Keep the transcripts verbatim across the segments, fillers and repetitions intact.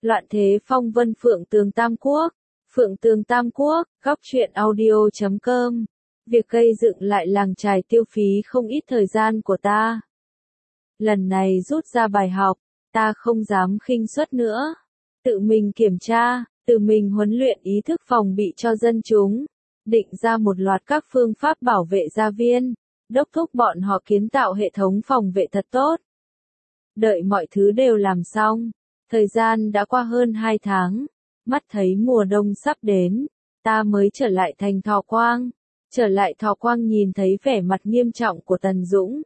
Loạn thế phong vân Phượng Tường Tam Quốc. Phượng Tường Tam Quốc, góc truyện audio chấm com. Việc gây dựng lại làng chài tiêu phí không ít thời gian của ta. Lần này rút ra bài học, ta không dám khinh suất nữa. Tự mình kiểm tra, tự mình huấn luyện ý thức phòng bị cho dân chúng. Định ra một loạt các phương pháp bảo vệ gia viên, đốc thúc bọn họ kiến tạo hệ thống phòng vệ thật tốt. Đợi mọi thứ đều làm xong, thời gian đã qua hơn hai tháng, mắt thấy mùa đông sắp đến, ta mới trở lại thành Thọ Quang. Trở lại Thọ Quang nhìn thấy vẻ mặt nghiêm trọng của Tần Dũng.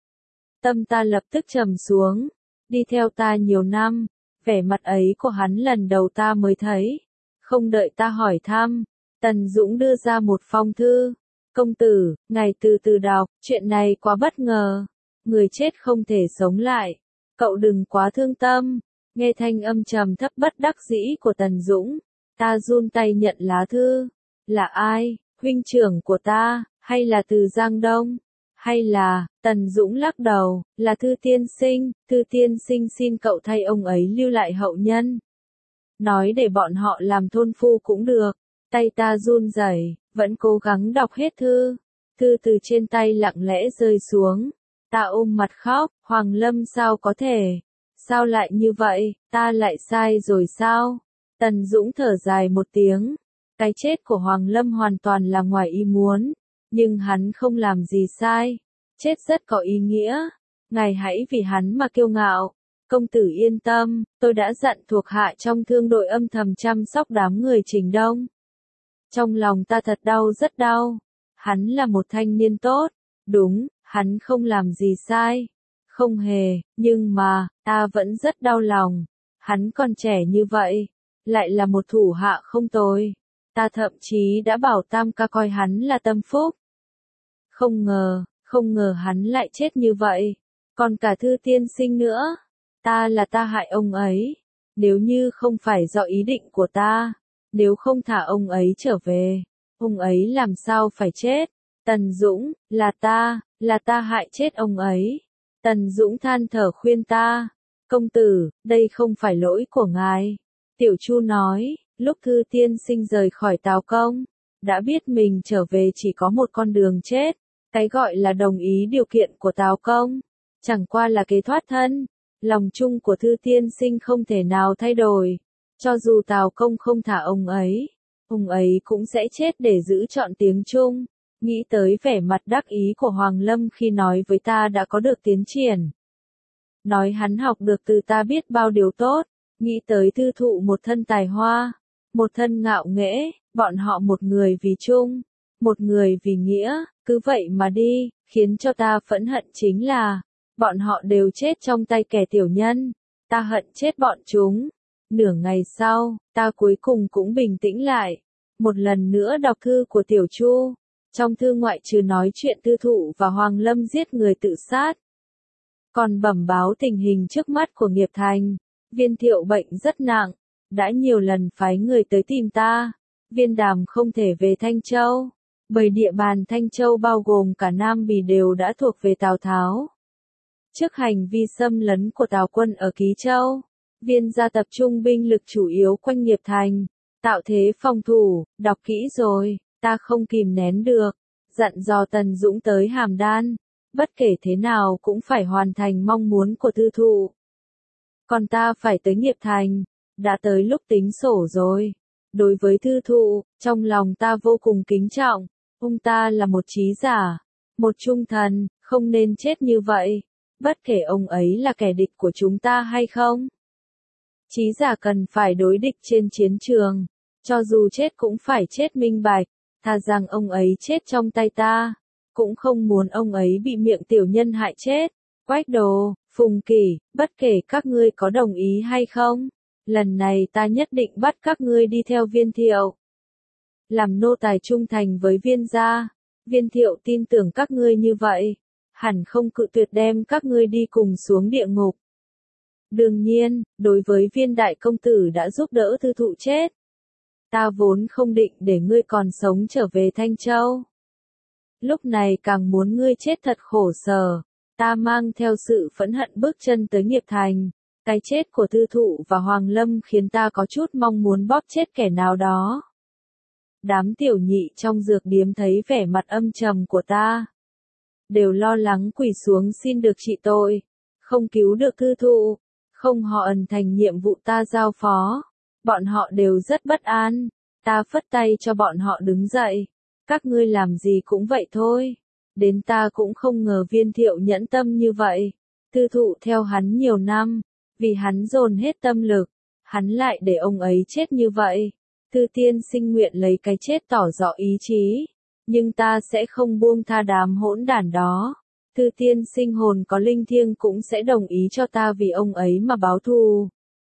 Tâm ta lập tức trầm xuống, đi theo ta nhiều năm, vẻ mặt ấy của hắn lần đầu ta mới thấy. Không đợi ta hỏi thăm, Tần Dũng đưa ra một phong thư. Công tử, ngài từ từ đọc, chuyện này quá bất ngờ. Người chết không thể sống lại. Cậu đừng quá thương tâm. Nghe thanh âm trầm thấp bất đắc dĩ của Tần Dũng, ta run tay nhận lá thư. Là ai? Huynh trưởng của ta, hay là từ Giang Đông? Hay là, Tần Dũng lắc đầu, là Thư tiên sinh, Thư tiên sinh xin cậu thay ông ấy lưu lại hậu nhân. Nói để bọn họ làm thôn phu cũng được. Tay ta run rẩy, vẫn cố gắng đọc hết thư. Thư từ trên tay lặng lẽ rơi xuống. Ta ôm mặt khóc, Hoàng Lâm sao có thể? Sao lại như vậy, ta lại sai rồi sao? Tần Dũng thở dài một tiếng. Cái chết của Hoàng Lâm hoàn toàn là ngoài ý muốn. Nhưng hắn không làm gì sai. Chết rất có ý nghĩa. Ngài hãy vì hắn mà kiêu ngạo. Công tử yên tâm, tôi đã dặn thuộc hạ trong thương đội âm thầm chăm sóc đám người Trình Đông. Trong lòng ta thật đau rất đau. Hắn là một thanh niên tốt. Đúng, hắn không làm gì sai. Không hề, nhưng mà, ta vẫn rất đau lòng. Hắn còn trẻ như vậy. Lại là một thủ hạ không tồi. Ta thậm chí đã bảo Tam ca coi hắn là tâm phúc. Không ngờ, không ngờ hắn lại chết như vậy. Còn cả Thư tiên sinh nữa. Ta là ta hại ông ấy. Nếu như không phải do ý định của ta. Nếu không thả ông ấy trở về. Ông ấy làm sao phải chết. Tần Dũng, là ta, là ta hại chết ông ấy. Tần Dũng than thở khuyên ta. Công tử, đây không phải lỗi của ngài. Tiểu Chu nói, lúc Thư tiên sinh rời khỏi Tào Công, đã biết mình trở về chỉ có một con đường chết. Cái gọi là đồng ý điều kiện của Tào Công, chẳng qua là kế thoát thân. Lòng chung của Thư tiên sinh không thể nào thay đổi. Cho dù Tào Công không thả ông ấy, ông ấy cũng sẽ chết để giữ trọn tiếng chung. Nghĩ tới vẻ mặt đắc ý của Hoàng Lâm khi nói với ta đã có được tiến triển. Nói hắn học được từ ta biết bao điều tốt. Nghĩ tới Thư thụ một thân tài hoa, một thân ngạo nghễ, bọn họ một người vì chung, một người vì nghĩa, cứ vậy mà đi, khiến cho ta phẫn hận chính là, bọn họ đều chết trong tay kẻ tiểu nhân, ta hận chết bọn chúng. Nửa ngày sau, ta cuối cùng cũng bình tĩnh lại, một lần nữa đọc thư của Tiểu Chu. Trong thư ngoại trừ nói chuyện Thư thụ và Hoàng Lâm giết người tự sát, còn bẩm báo tình hình trước mắt của Nghiệp Thành. Viên Thiệu bệnh rất nặng, đã nhiều lần phái người tới tìm ta. Viên Đàm không thể về Thanh Châu, bởi địa bàn Thanh Châu bao gồm cả Nam Bỉ đều đã thuộc về Tào Tháo. Trước hành vi xâm lấn của Tào quân ở Ký Châu, Viên gia tập trung binh lực chủ yếu quanh Nghiệp Thành, tạo thế phòng thủ. Đọc kỹ rồi, ta không kìm nén được, dặn dò Tần Dũng tới Hàm Đan, bất kể thế nào cũng phải hoàn thành mong muốn của Thư thụ. Còn ta phải tới Nghiệp Thành, đã tới lúc tính sổ rồi. Đối với Thư thụ, trong lòng ta vô cùng kính trọng, ông ta là một trí giả, một trung thần, không nên chết như vậy, bất kể ông ấy là kẻ địch của chúng ta hay không. Trí giả cần phải đối địch trên chiến trường, cho dù chết cũng phải chết minh bạch, thà rằng ông ấy chết trong tay ta, cũng không muốn ông ấy bị miệng tiểu nhân hại chết. Quách Đồ, Phùng Kỷ, bất kể các ngươi có đồng ý hay không, lần này ta nhất định bắt các ngươi đi theo Viên Thiệu. Làm nô tài trung thành với Viên gia, Viên Thiệu tin tưởng các ngươi như vậy, hẳn không cự tuyệt đem các ngươi đi cùng xuống địa ngục. Đương nhiên, đối với Viên đại công tử đã giúp đỡ Thư thụ chết, ta vốn không định để ngươi còn sống trở về Thanh Châu. Lúc này càng muốn ngươi chết thật khổ sở. Ta mang theo sự phẫn hận bước chân tới Nghiệp Thành, Cái chết của Tư Thụ và Hoàng Lâm khiến ta có chút mong muốn bóp chết kẻ nào đó. Đám tiểu nhị trong dược điếm thấy vẻ mặt âm trầm của ta, đều lo lắng quỳ xuống xin được trị tội, không cứu được Tư Thụ, không họ ẩn thành nhiệm vụ ta giao phó. Bọn họ đều rất bất an, ta phất tay cho bọn họ đứng dậy. Các ngươi làm gì cũng vậy thôi. Đến ta cũng không ngờ Viên Thiệu nhẫn tâm như vậy. Tư Thụ theo hắn nhiều năm, vì hắn dồn hết tâm lực, hắn lại để ông ấy chết như vậy. Tư tiên sinh nguyện lấy cái chết tỏ rõ ý chí, nhưng ta sẽ không buông tha đám hỗn đản đó. Tư tiên sinh hồn có linh thiêng cũng sẽ đồng ý cho ta vì ông ấy mà báo thù.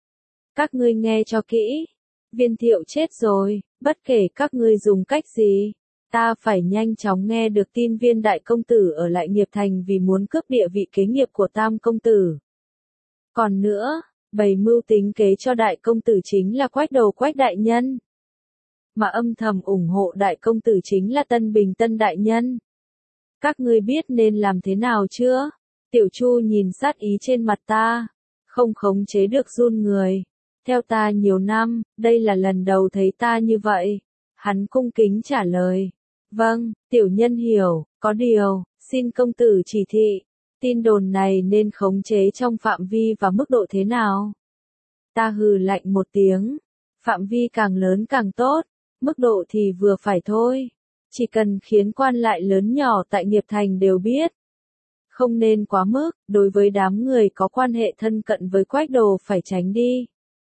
Các ngươi nghe cho kỹ, Viên Thiệu chết rồi, bất kể các ngươi dùng cách gì, ta phải nhanh chóng nghe được tin Viên đại công tử ở lại Nghiệp Thành vì muốn cướp địa vị kế nghiệp của Tam công tử. Còn nữa, bày mưu tính kế cho đại công tử chính là Quách Đầu Quách đại nhân, mà âm thầm ủng hộ đại công tử chính là Tân Bình Tân đại nhân. Các ngươi biết nên làm thế nào chưa? Tiểu Chu nhìn sát ý trên mặt ta, không khống chế được run người. Theo ta nhiều năm, đây là lần đầu thấy ta như vậy. Hắn cung kính trả lời. Vâng, tiểu nhân hiểu, có điều, xin công tử chỉ thị. Tin đồn này nên khống chế trong phạm vi và mức độ thế nào? Ta hừ lạnh một tiếng. Phạm vi càng lớn càng tốt, mức độ thì vừa phải thôi. Chỉ cần khiến quan lại lớn nhỏ tại Nghiệp Thành đều biết. Không nên quá mức, đối với đám người có quan hệ thân cận với Quách Đồ phải tránh đi.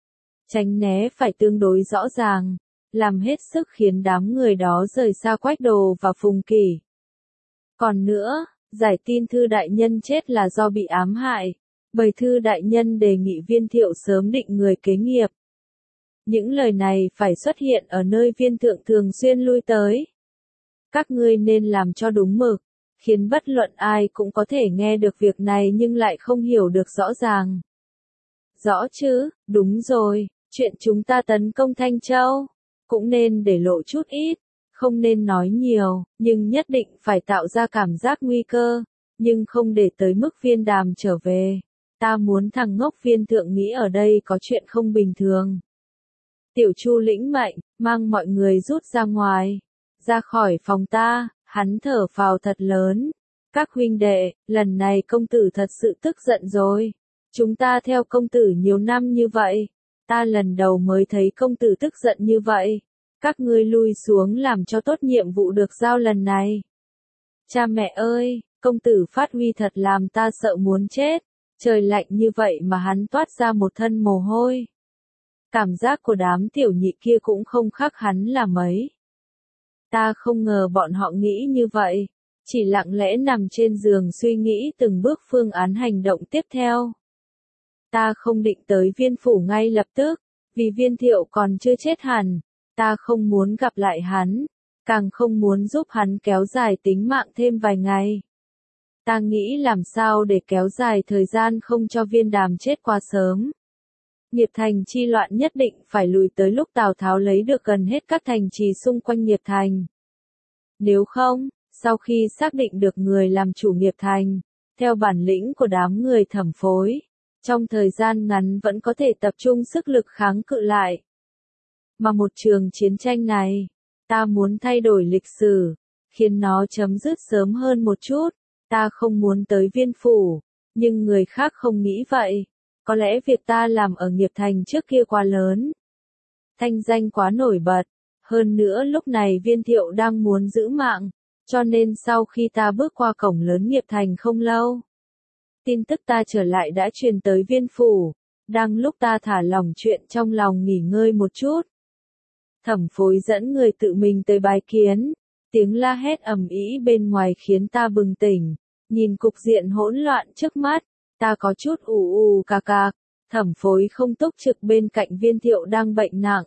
Tránh né phải tương đối rõ ràng, làm hết sức khiến đám người đó rời xa Quách Đồ và Phùng Kỳ. Còn nữa, giải tin Thư đại nhân chết là do bị ám hại, bởi Thư đại nhân đề nghị Viên Thiệu sớm định người kế nghiệp. Những lời này phải xuất hiện ở nơi Viên thượng thường xuyên lui tới. Các ngươi nên làm cho đúng mực, khiến bất luận ai cũng có thể nghe được việc này nhưng lại không hiểu được rõ ràng. Rõ chứ, đúng rồi, chuyện chúng ta tấn công Thanh Châu, cũng nên để lộ chút ít, không nên nói nhiều, nhưng nhất định phải tạo ra cảm giác nguy cơ, nhưng không để tới mức Viên Đàm trở về. Ta muốn thằng ngốc Viên thượng nghĩ ở đây có chuyện không bình thường. Tiểu Chu lĩnh mệnh, mang mọi người rút ra ngoài, ra khỏi phòng ta, hắn thở phào thật lớn. Các huynh đệ, lần này công tử thật sự tức giận rồi. Chúng ta theo công tử nhiều năm như vậy, ta lần đầu mới thấy công tử tức giận như vậy. Các ngươi lui xuống làm cho tốt nhiệm vụ được giao lần này. Cha mẹ ơi, công tử phát huy thật làm ta sợ muốn chết. Trời lạnh như vậy mà hắn toát ra một thân mồ hôi. Cảm giác của đám tiểu nhị kia cũng không khác hắn là mấy. Ta không ngờ bọn họ nghĩ như vậy, chỉ lặng lẽ nằm trên giường suy nghĩ từng bước phương án hành động tiếp theo. Ta không định tới Viên phủ ngay lập tức, vì Viên Thiệu còn chưa chết hẳn, ta không muốn gặp lại hắn, càng không muốn giúp hắn kéo dài tính mạng thêm vài ngày. Ta nghĩ làm sao để kéo dài thời gian không cho Viên Đàm chết quá sớm. Nghiệp Thành chi loạn nhất định phải lùi tới lúc Tào Tháo lấy được gần hết các thành trì xung quanh Nghiệp Thành. Nếu không, sau khi xác định được người làm chủ Nghiệp Thành, theo bản lĩnh của đám người Thẩm Phối, trong thời gian ngắn vẫn có thể tập trung sức lực kháng cự lại. Mà một trường chiến tranh này, ta muốn thay đổi lịch sử, khiến nó chấm dứt sớm hơn một chút. Ta không muốn tới Viên phủ, nhưng người khác không nghĩ vậy. Có lẽ việc ta làm ở Nghiệp Thành trước kia quá lớn, thanh danh quá nổi bật, hơn nữa lúc này Viên Thiệu đang muốn giữ mạng, cho nên sau khi ta bước qua cổng lớn Nghiệp Thành không lâu, tin tức ta trở lại đã truyền tới Viên phủ, đang lúc ta thả lỏng chuyện trong lòng nghỉ ngơi một chút. Thẩm Phối dẫn người tự mình tới bái kiến, tiếng la hét ầm ĩ bên ngoài khiến ta bừng tỉnh, nhìn cục diện hỗn loạn trước mắt. Ta có chút ù ù cà cà, Thẩm Phối không túc trực bên cạnh Viên Thiệu đang bệnh nặng.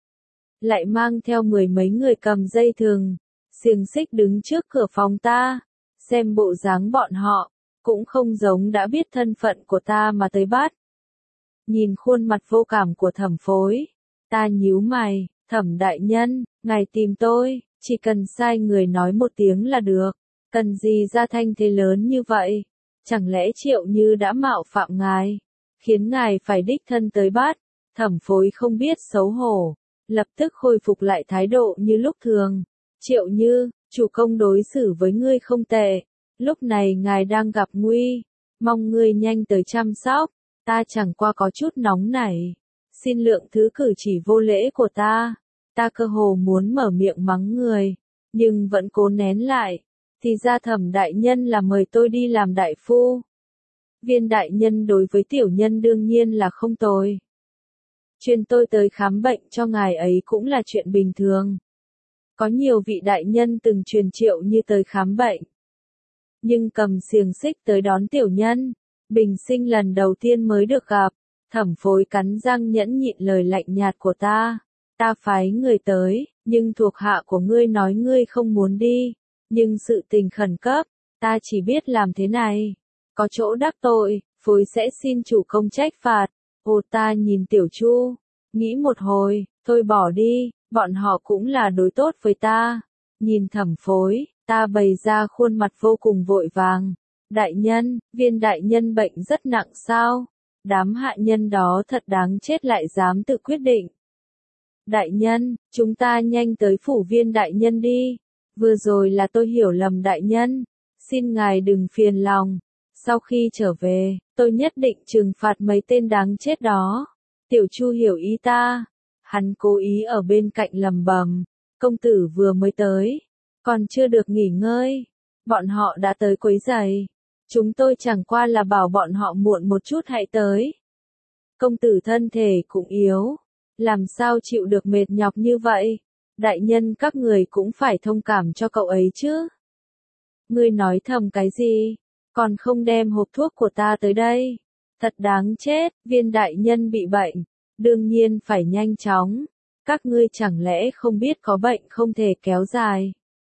Lại mang theo mười mấy người cầm dây thừng, xiềng xích đứng trước cửa phòng ta, xem bộ dáng bọn họ, cũng không giống đã biết thân phận của ta mà tới bắt. Nhìn khuôn mặt vô cảm của Thẩm Phối, ta nhíu mày, Thẩm đại nhân, ngài tìm tôi, chỉ cần sai người nói một tiếng là được, cần gì ra thanh thế lớn như vậy? Chẳng lẽ Triệu Như đã mạo phạm ngài, khiến ngài phải đích thân tới bắt. Thẩm phối không biết xấu hổ, lập tức khôi phục lại thái độ như lúc thường. Triệu Như, chủ công đối xử với ngươi không tệ, lúc này ngài đang gặp nguy, mong ngươi nhanh tới chăm sóc, ta chẳng qua có chút nóng nảy, xin lượng thứ cử chỉ vô lễ của ta, ta cơ hồ muốn mở miệng mắng người, nhưng vẫn cố nén lại, thì ra Thẩm đại nhân là mời tôi đi làm đại phu. Viên đại nhân đối với tiểu nhân đương nhiên là không tồi. Chuyên tôi tới khám bệnh cho ngài ấy cũng là chuyện bình thường. Có nhiều vị đại nhân từng truyền Triệu Như tới khám bệnh. Nhưng cầm xiềng xích tới đón tiểu nhân, bình sinh lần đầu tiên mới được gặp, Thẩm phối cắn răng nhẫn nhịn lời lạnh nhạt của ta. Ta phái người tới, nhưng thuộc hạ của ngươi nói ngươi không muốn đi, nhưng sự tình khẩn cấp, ta chỉ biết làm thế này. Có chỗ đắc tội, phối sẽ xin chủ công trách phạt. Ô ta nhìn Tiểu Chu, nghĩ một hồi, thôi bỏ đi, bọn họ cũng là đối tốt với ta. Nhìn Thẩm phối, ta bày ra khuôn mặt vô cùng vội vàng. Đại nhân, viên đại nhân bệnh rất nặng sao? Đám hạ nhân đó thật đáng chết lại dám tự quyết định. Đại nhân, chúng ta nhanh tới phủ viên đại nhân đi. Vừa rồi là tôi hiểu lầm đại nhân. Xin ngài đừng phiền lòng. Sau khi trở về, tôi nhất định trừng phạt mấy tên đáng chết đó. Tiểu Chu hiểu ý ta. Hắn cố ý ở bên cạnh lầm bầm. Công tử vừa mới tới. Còn chưa được nghỉ ngơi. Bọn họ đã tới quấy rầy. Chúng tôi chẳng qua là bảo bọn họ muộn một chút hãy tới. Công tử thân thể cũng yếu. Làm sao chịu được mệt nhọc như vậy? Đại nhân các người cũng phải thông cảm cho cậu ấy chứ. Ngươi nói thầm cái gì? Còn không đem hộp thuốc của ta tới đây. Thật đáng chết, viên đại nhân bị bệnh. Đương nhiên phải nhanh chóng. Các ngươi chẳng lẽ không biết có bệnh không thể kéo dài.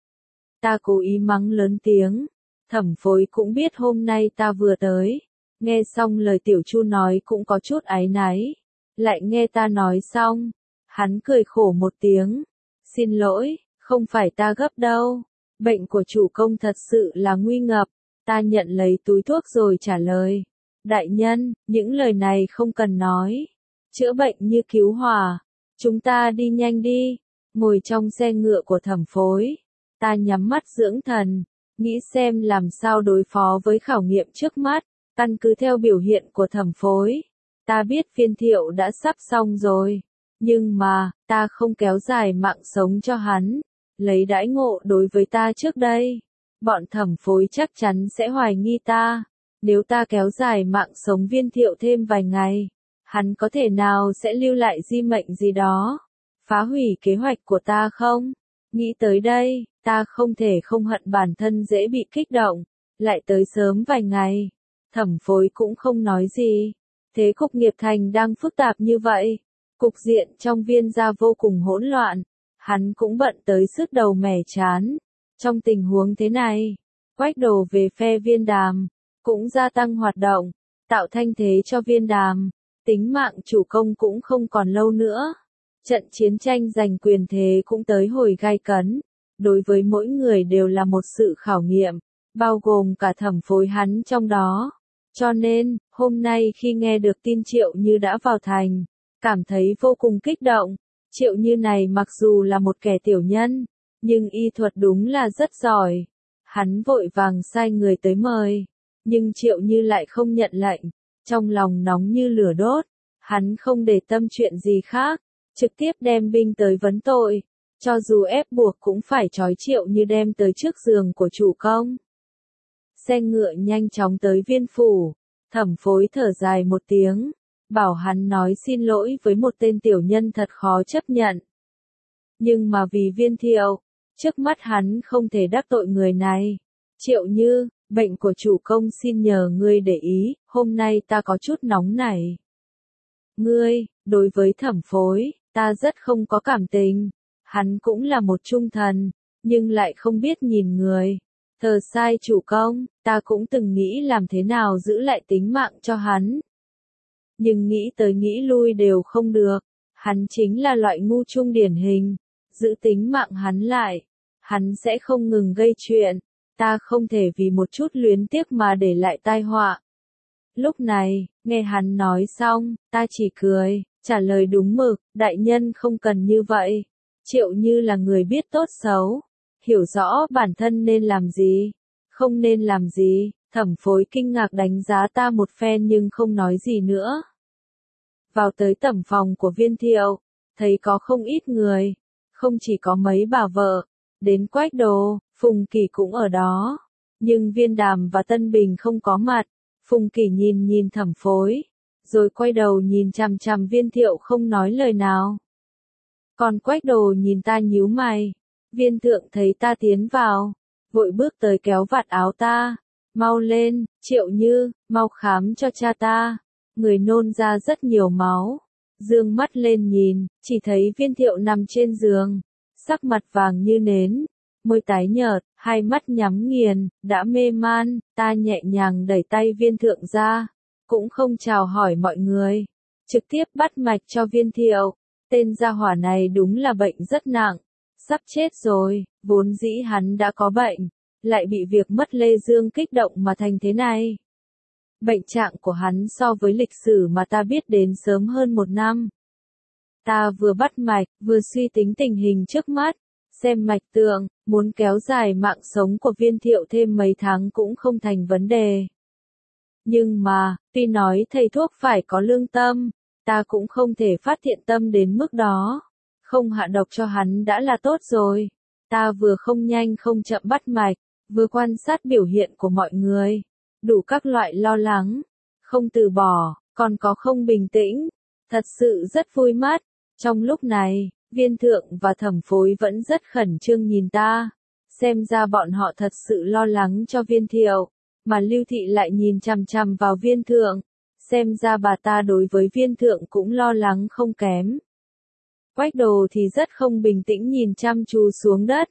Ta cố ý mắng lớn tiếng. Thẩm phối cũng biết hôm nay ta vừa tới. Nghe xong lời Tiểu Chu nói cũng có chút áy náy. Lại nghe ta nói xong. Hắn cười khổ một tiếng. Xin lỗi, không phải ta gấp đâu. Bệnh của chủ công thật sự là nguy ngập. Ta nhận lấy túi thuốc rồi trả lời. Đại nhân, những lời này không cần nói. Chữa bệnh như cứu hỏa. Chúng ta đi nhanh đi. Ngồi trong xe ngựa của Thẩm phối. Ta nhắm mắt dưỡng thần. Nghĩ xem làm sao đối phó với khảo nghiệm trước mắt. Căn cứ theo biểu hiện của Thẩm phối. Ta biết Phiên Thiệu đã sắp xong rồi. Nhưng mà, ta không kéo dài mạng sống cho hắn. Lấy đãi ngộ đối với ta trước đây. Bọn Thẩm phối chắc chắn sẽ hoài nghi ta. Nếu ta kéo dài mạng sống Viên Thiệu thêm vài ngày, hắn có thể nào sẽ lưu lại di mệnh gì đó, phá hủy kế hoạch của ta không? Nghĩ tới đây, ta không thể không hận bản thân dễ bị kích động, lại tới sớm vài ngày. Thẩm phối cũng không nói gì. Thế cục nghiệp thành đang phức tạp như vậy. Cục diện trong Viên gia vô cùng hỗn loạn. Hắn cũng bận tới sức đầu mẻ chán. Trong tình huống thế này, Quách Đồ về phe Viên Đàm, cũng gia tăng hoạt động, tạo thanh thế cho Viên Đàm. Tính mạng chủ công cũng không còn lâu nữa. Trận chiến tranh giành quyền thế cũng tới hồi gay cấn. Đối với mỗi người đều là một sự khảo nghiệm, bao gồm cả Thẩm phối hắn trong đó. Cho nên, hôm nay khi nghe được tin Triệu Như đã vào thành, cảm thấy vô cùng kích động. Triệu Như này mặc dù là một kẻ tiểu nhân, nhưng y thuật đúng là rất giỏi. Hắn vội vàng sai người tới mời, nhưng Triệu Như lại không nhận lệnh, trong lòng nóng như lửa đốt. Hắn không để tâm chuyện gì khác, trực tiếp đem binh tới vấn tội, cho dù ép buộc cũng phải trói Triệu Như đem tới trước giường của chủ công. Xe ngựa nhanh chóng tới Viên phủ, Thẩm phối thở dài một tiếng, bảo hắn nói xin lỗi với một tên tiểu nhân thật khó chấp nhận. Nhưng mà vì Viên Thiệu, trước mắt hắn không thể đắc tội người này. Triệu Như, bệnh của chủ công xin nhờ ngươi để ý, hôm nay ta có chút nóng nảy. Ngươi, đối với Thẩm phối, ta rất không có cảm tình. Hắn cũng là một trung thần, nhưng lại không biết nhìn người. Thờ sai chủ công, ta cũng từng nghĩ làm thế nào giữ lại tính mạng cho hắn. Nhưng nghĩ tới nghĩ lui đều không được. Hắn chính là loại ngu trung điển hình. Giữ tính mạng hắn lại, hắn sẽ không ngừng gây chuyện. Ta không thể vì một chút luyến tiếc mà để lại tai họa. Lúc này, nghe hắn nói xong, ta chỉ cười, trả lời đúng mực, đại nhân không cần như vậy. Triệu Như là người biết tốt xấu, hiểu rõ bản thân nên làm gì, không nên làm gì. Thẩm Phối kinh ngạc đánh giá ta một phen nhưng không nói gì nữa. Vào tới tẩm phòng của Viên Thiệu, thấy có không ít người, không chỉ có mấy bà vợ, đến Quách Đồ, Phùng Kỳ cũng ở đó. Nhưng Viên Đàm và Tân Bình không có mặt. Phùng Kỳ nhìn nhìn Thẩm Phối, rồi quay đầu nhìn chằm chằm Viên Thiệu không nói lời nào. Còn Quách Đồ nhìn ta nhíu mày. Viên Thượng thấy ta tiến vào, vội bước tới kéo vạt áo ta. Mau lên, Triệu Như, mau khám cho cha ta. Người nôn ra rất nhiều máu. Dương mắt lên nhìn, chỉ thấy Viên Thiệu nằm trên giường, sắc mặt vàng như nến, môi tái nhợt, hai mắt nhắm nghiền, đã mê man. Ta nhẹ nhàng đẩy tay Viên Thượng ra, cũng không chào hỏi mọi người, trực tiếp bắt mạch cho Viên Thiệu. Tên gia hỏa này đúng là bệnh rất nặng, sắp chết rồi, vốn dĩ hắn đã có bệnh, lại bị việc mất Lê Dương kích động mà thành thế này. Bệnh trạng của hắn so với lịch sử mà ta biết đến sớm hơn một năm. Ta vừa bắt mạch, vừa suy tính tình hình trước mắt, xem mạch tượng, muốn kéo dài mạng sống của Viên Thiệu thêm mấy tháng cũng không thành vấn đề. Nhưng mà, tuy nói thầy thuốc phải có lương tâm, ta cũng không thể phát thiện tâm đến mức đó. Không hạ độc cho hắn đã là tốt rồi. Ta vừa không nhanh không chậm bắt mạch, vừa quan sát biểu hiện của mọi người. Đủ các loại lo lắng, không từ bỏ, còn có không bình tĩnh. Thật sự rất vui mắt. Trong lúc này, Viên Thượng và Thẩm Phối vẫn rất khẩn trương nhìn ta. Xem ra bọn họ thật sự lo lắng cho Viên Thiệu. Mà Lưu Thị lại nhìn chằm chằm vào Viên Thượng. Xem ra bà ta đối với Viên Thượng cũng lo lắng không kém. Quách Đồ thì rất không bình tĩnh nhìn chăm chú xuống đất.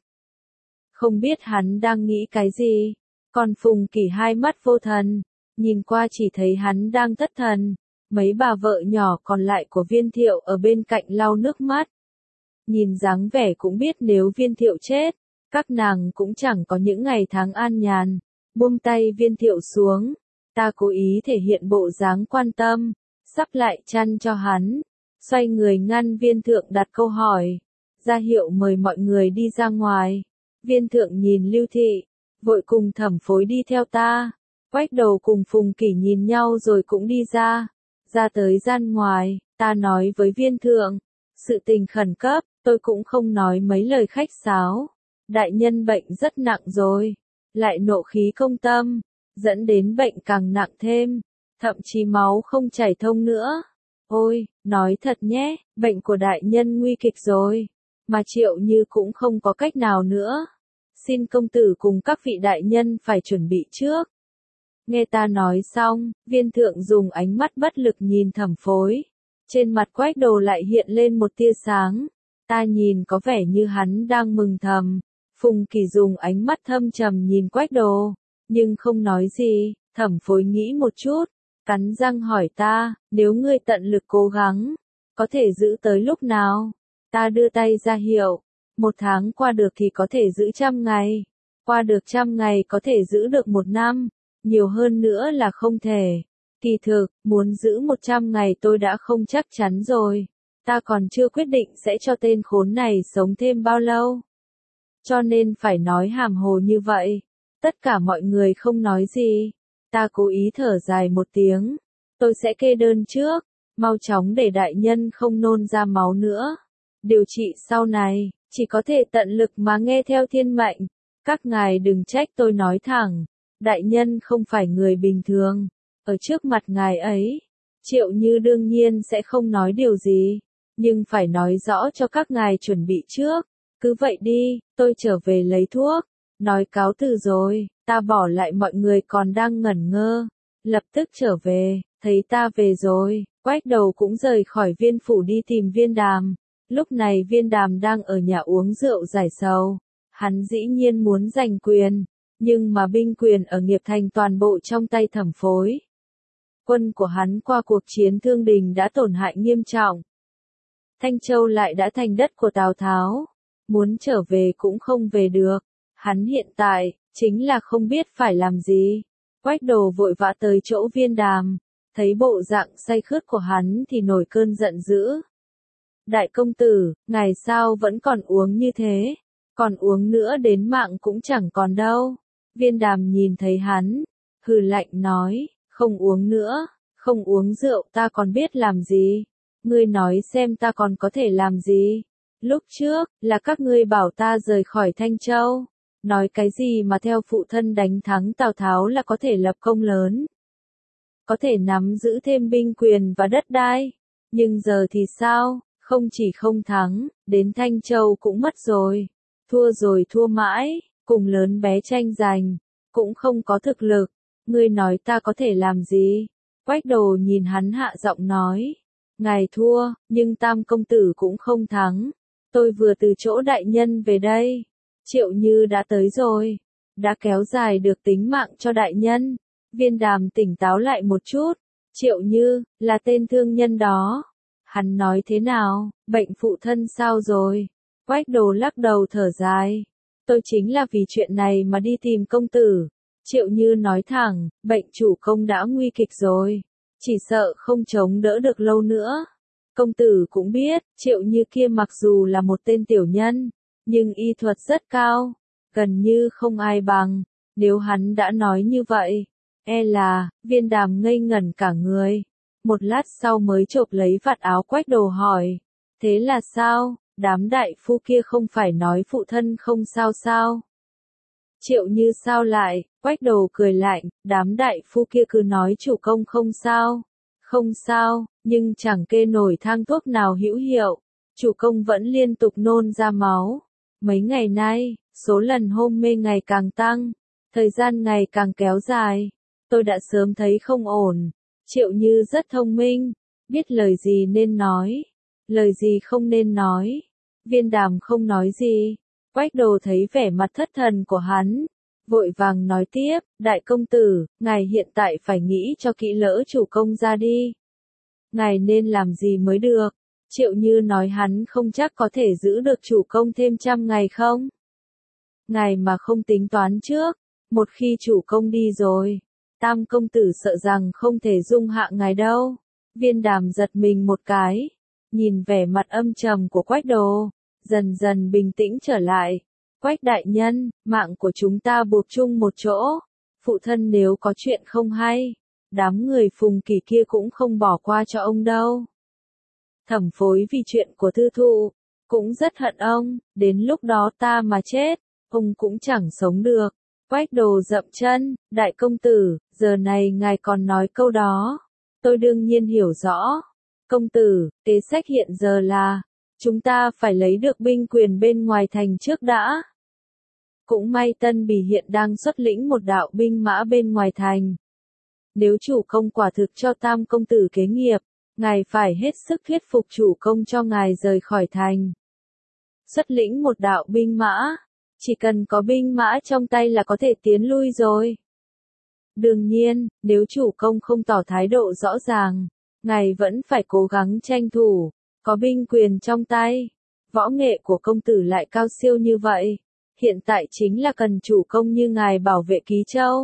Không biết hắn đang nghĩ cái gì. Còn Phùng Kỳ hai mắt vô thần, nhìn qua chỉ thấy hắn đang thất thần. Mấy bà vợ nhỏ còn lại của Viên Thiệu ở bên cạnh lau nước mắt. Nhìn dáng vẻ cũng biết nếu Viên Thiệu chết, các nàng cũng chẳng có những ngày tháng an nhàn. Buông tay Viên Thiệu xuống, ta cố ý thể hiện bộ dáng quan tâm, sắp lại chăn cho hắn, xoay người ngăn Viên Thượng đặt câu hỏi, ra hiệu mời mọi người đi ra ngoài. Viên Thượng nhìn Lưu Thị, vội cùng Thẩm Phối đi theo ta. Quách Đầu cùng Phùng Kỳ nhìn nhau rồi cũng đi ra. Ra tới gian ngoài, ta nói với Viên Thượng, sự tình khẩn cấp, tôi cũng không nói mấy lời khách sáo. Đại nhân bệnh rất nặng rồi, lại nộ khí công tâm, dẫn đến bệnh càng nặng thêm, thậm chí máu không chảy thông nữa. Ôi, nói thật nhé, bệnh của đại nhân nguy kịch rồi, mà Triệu Như cũng không có cách nào nữa. Xin công tử cùng các vị đại nhân phải chuẩn bị trước. Nghe ta nói xong, Viên Thượng dùng ánh mắt bất lực nhìn Thẩm Phối. Trên mặt Quách Đồ lại hiện lên một tia sáng. Ta nhìn có vẻ như hắn đang mừng thầm. Phùng Kỳ dùng ánh mắt thâm trầm nhìn Quách Đồ, nhưng không nói gì. Thẩm Phối nghĩ một chút, cắn răng hỏi ta, nếu ngươi tận lực cố gắng, có thể giữ tới lúc nào? Ta đưa tay ra hiệu, một tháng qua được thì có thể giữ trăm ngày, qua được trăm ngày có thể giữ được một năm, nhiều hơn nữa là không thể. Kỳ thực, muốn giữ một trăm ngày tôi đã không chắc chắn rồi, ta còn chưa quyết định sẽ cho tên khốn này sống thêm bao lâu. Cho nên phải nói hàm hồ như vậy. Tất cả mọi người không nói gì. Ta cố ý thở dài một tiếng. Tôi sẽ kê đơn trước, mau chóng để đại nhân không nôn ra máu nữa. Điều trị sau này, chỉ có thể tận lực mà nghe theo thiên mệnh. Các ngài đừng trách tôi nói thẳng. Đại nhân không phải người bình thường. Ở trước mặt ngài ấy, Triệu Như đương nhiên sẽ không nói điều gì. Nhưng phải nói rõ cho các ngài chuẩn bị trước. Cứ vậy đi, tôi trở về lấy thuốc. Nói cáo từ rồi, ta bỏ lại mọi người còn đang ngẩn ngơ. Lập tức trở về, thấy ta về rồi, Quách Đầu cũng rời khỏi Viên phủ đi tìm Viên Đàm. Lúc này Viên Đàm đang ở nhà uống rượu giải sầu. Hắn dĩ nhiên muốn giành quyền, nhưng mà binh quyền ở Nghiệp Thành toàn bộ trong tay Thẩm Phối. Quân của hắn qua cuộc chiến Thương Đình đã tổn hại nghiêm trọng. Thanh Châu lại đã thành đất của Tào Tháo. Muốn trở về cũng không về được. Hắn hiện tại, chính là không biết phải làm gì. Quách Đồ vội vã tới chỗ Viên Đàm, thấy bộ dạng say khướt của hắn thì nổi cơn giận dữ. Đại công tử, ngài sao vẫn còn uống như thế? Còn uống nữa đến mạng cũng chẳng còn đâu. Viên Đàm nhìn thấy hắn, hừ lạnh nói, không uống nữa, không uống rượu ta còn biết làm gì? Ngươi nói xem ta còn có thể làm gì? Lúc trước, là các ngươi bảo ta rời khỏi Thanh Châu. Nói cái gì mà theo phụ thân đánh thắng Tào Tháo là có thể lập công lớn. Có thể nắm giữ thêm binh quyền và đất đai. Nhưng giờ thì sao? Không chỉ không thắng, đến Thanh Châu cũng mất rồi. Thua rồi thua mãi, cùng lớn bé tranh giành, cũng không có thực lực. Ngươi nói ta có thể làm gì? Quách Đồ nhìn hắn hạ giọng nói. Ngài thua, nhưng Tam công tử cũng không thắng. Tôi vừa từ chỗ đại nhân về đây. Triệu Như đã tới rồi. Đã kéo dài được tính mạng cho đại nhân. Viên Đàm tỉnh táo lại một chút. Triệu Như, là tên thương nhân đó. Hắn nói thế nào, bệnh phụ thân sao rồi? Quách Đồ lắc đầu thở dài. Tôi chính là vì chuyện này mà đi tìm công tử. Triệu Như nói thẳng, bệnh chủ công đã nguy kịch rồi. Chỉ sợ không chống đỡ được lâu nữa. Công tử cũng biết, Triệu Như kia mặc dù là một tên tiểu nhân, nhưng y thuật rất cao, gần như không ai bằng. Nếu hắn đã nói như vậy, e là, Viên Đàm ngây ngẩn cả người. Một lát sau mới chộp lấy vạt áo Quách Đồ hỏi, thế là sao, đám đại phu kia không phải nói phụ thân không sao sao? Triệu Như sao lại, Quách Đồ cười lạnh, đám đại phu kia cứ nói chủ công không sao, không sao, nhưng chẳng kê nổi thang thuốc nào hữu hiệu, chủ công vẫn liên tục nôn ra máu. Mấy ngày nay, số lần hôn mê ngày càng tăng, thời gian ngày càng kéo dài, tôi đã sớm thấy không ổn. Triệu Như rất thông minh, biết lời gì nên nói, lời gì không nên nói. Viên Đàm không nói gì, Quách Đồ thấy vẻ mặt thất thần của hắn, vội vàng nói tiếp, đại công tử, ngài hiện tại phải nghĩ cho kỹ lỡ chủ công ra đi. Ngài nên làm gì mới được? Triệu Như nói hắn không chắc có thể giữ được chủ công thêm trăm ngày không? Ngài mà không tính toán trước, một khi chủ công đi rồi, Tam công tử sợ rằng không thể dung hạ ngài đâu. Viên Đàm giật mình một cái, nhìn vẻ mặt âm trầm của Quách Đồ, dần dần bình tĩnh trở lại. Quách đại nhân, mạng của chúng ta buộc chung một chỗ. Phụ thân nếu có chuyện không hay, đám người Phùng Kỳ kia cũng không bỏ qua cho ông đâu. Thẩm Phối vì chuyện của thư thụ, cũng rất hận ông, đến lúc đó ta mà chết, ông cũng chẳng sống được. Quách Đồ dậm chân, đại công tử, giờ này ngài còn nói câu đó. Tôi đương nhiên hiểu rõ. Công tử, kế sách hiện giờ là, chúng ta phải lấy được binh quyền bên ngoài thành trước đã. Cũng may Tân Bỉ hiện đang xuất lĩnh một đạo binh mã bên ngoài thành. Nếu chủ công quả thực cho Tam công tử kế nghiệp, ngài phải hết sức thuyết phục chủ công cho ngài rời khỏi thành. Xuất lĩnh một đạo binh mã, chỉ cần có binh mã trong tay là có thể tiến lui rồi. Đương nhiên, nếu chủ công không tỏ thái độ rõ ràng, ngài vẫn phải cố gắng tranh thủ, có binh quyền trong tay. Võ nghệ của công tử lại cao siêu như vậy, hiện tại chính là cần chủ công như ngài bảo vệ Ký Châu.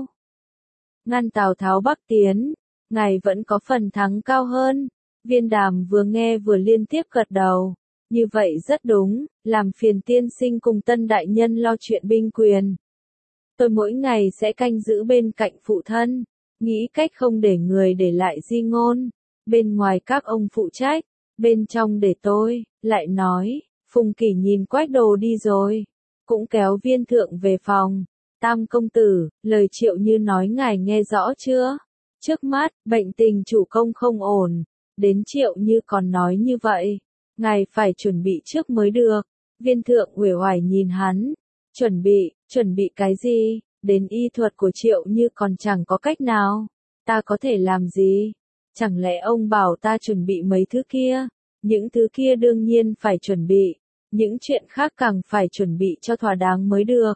Ngăn Tào Tháo bắc tiến, ngài vẫn có phần thắng cao hơn. Viên Đàm vừa nghe vừa liên tiếp gật đầu. Như vậy rất đúng, làm phiền tiên sinh cùng Tân đại nhân lo chuyện binh quyền. Tôi mỗi ngày sẽ canh giữ bên cạnh phụ thân, nghĩ cách không để người để lại di ngôn. Bên ngoài các ông phụ trách, bên trong để tôi, lại nói, Phùng Kỳ nhìn Quách Đồ đi rồi, cũng kéo Viên Thượng về phòng. Tam công tử, lời Triệu Như nói ngài nghe rõ chưa? Trước mắt, bệnh tình chủ công không ổn, đến Triệu Như còn nói như vậy, ngài phải chuẩn bị trước mới được. Viên Thượng uể oải nhìn hắn, chuẩn bị, chuẩn bị cái gì? Đến y thuật của Triệu Như còn chẳng có cách nào, ta có thể làm gì? Chẳng lẽ ông bảo ta chuẩn bị mấy thứ kia? Những thứ kia đương nhiên phải chuẩn bị, những chuyện khác càng phải chuẩn bị cho thỏa đáng mới được.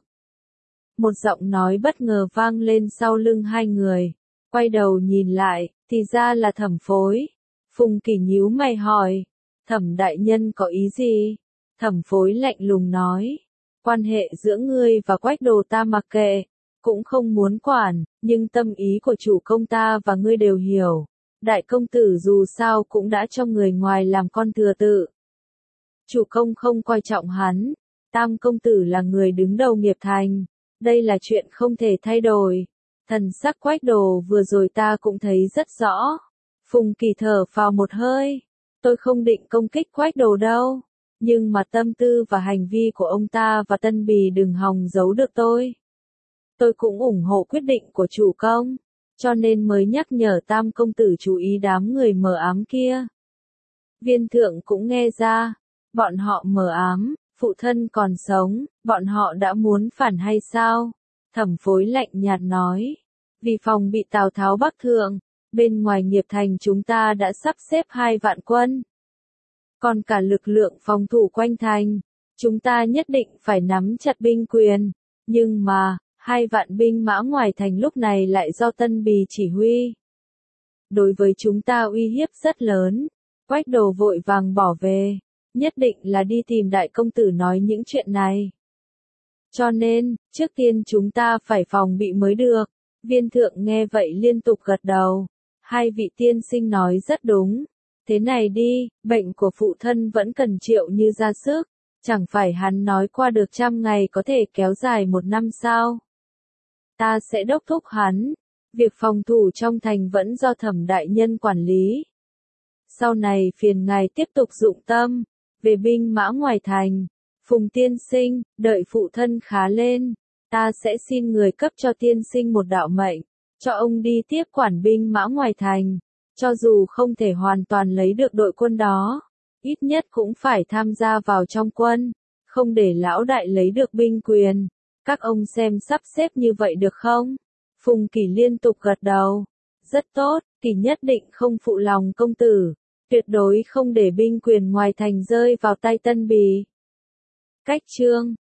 Một giọng nói bất ngờ vang lên sau lưng hai người, quay đầu nhìn lại, thì ra là Thẩm Phối. Phùng Kỳ nhíu mày hỏi, Thẩm đại nhân có ý gì? Thẩm Phối lạnh lùng nói, quan hệ giữa ngươi và Quách Đồ ta mặc kệ, cũng không muốn quản, nhưng tâm ý của chủ công ta và ngươi đều hiểu. Đại công tử dù sao cũng đã cho người ngoài làm con thừa tự. Chủ công không coi trọng hắn, tam công tử là người đứng đầu nghiệp thành, đây là chuyện không thể thay đổi. Thần sắc Quách Đồ vừa rồi ta cũng thấy rất rõ. Phùng Kỳ thở phào một hơi, tôi không định công kích Quách Đồ đâu, nhưng mà tâm tư và hành vi của ông ta và Tân Bì đừng hòng giấu được tôi. Tôi cũng ủng hộ quyết định của chủ công, cho nên mới nhắc nhở tam công tử chú ý đám người mờ ám kia. Viên thượng cũng nghe ra, bọn họ mờ ám, phụ thân còn sống, bọn họ đã muốn phản hay sao? Thẩm Phối lạnh nhạt nói, vì phòng bị Tào Tháo bắc thượng, bên ngoài nghiệp thành chúng ta đã sắp xếp hai vạn quân. Còn cả lực lượng phòng thủ quanh thành, chúng ta nhất định phải nắm chặt binh quyền, nhưng mà, hai vạn binh mã ngoài thành lúc này lại do Tân Bì chỉ huy. Đối với chúng ta uy hiếp rất lớn, Quách Đồ vội vàng bỏ về, nhất định là đi tìm đại công tử nói những chuyện này. Cho nên, trước tiên chúng ta phải phòng bị mới được. Viên thượng nghe vậy liên tục gật đầu. Hai vị tiên sinh nói rất đúng. Thế này đi, bệnh của phụ thân vẫn cần Triệu Như ra sức. Chẳng phải hắn nói qua được trăm ngày có thể kéo dài một năm sao? Ta sẽ đốc thúc hắn. Việc phòng thủ trong thành vẫn do Thẩm đại nhân quản lý. Sau này phiền ngài tiếp tục dụng tâm. Về binh mã ngoài thành, Phùng tiên sinh, đợi phụ thân khá lên, ta sẽ xin người cấp cho tiên sinh một đạo mệnh, cho ông đi tiếp quản binh mã ngoài thành, cho dù không thể hoàn toàn lấy được đội quân đó, ít nhất cũng phải tham gia vào trong quân, không để lão đại lấy được binh quyền. Các ông xem sắp xếp như vậy được không? Phùng Kỳ liên tục gật đầu. Rất tốt, Kỳ nhất định không phụ lòng công tử. Tuyệt đối không để binh quyền ngoài thành rơi vào tay Tân Bì. Cách chương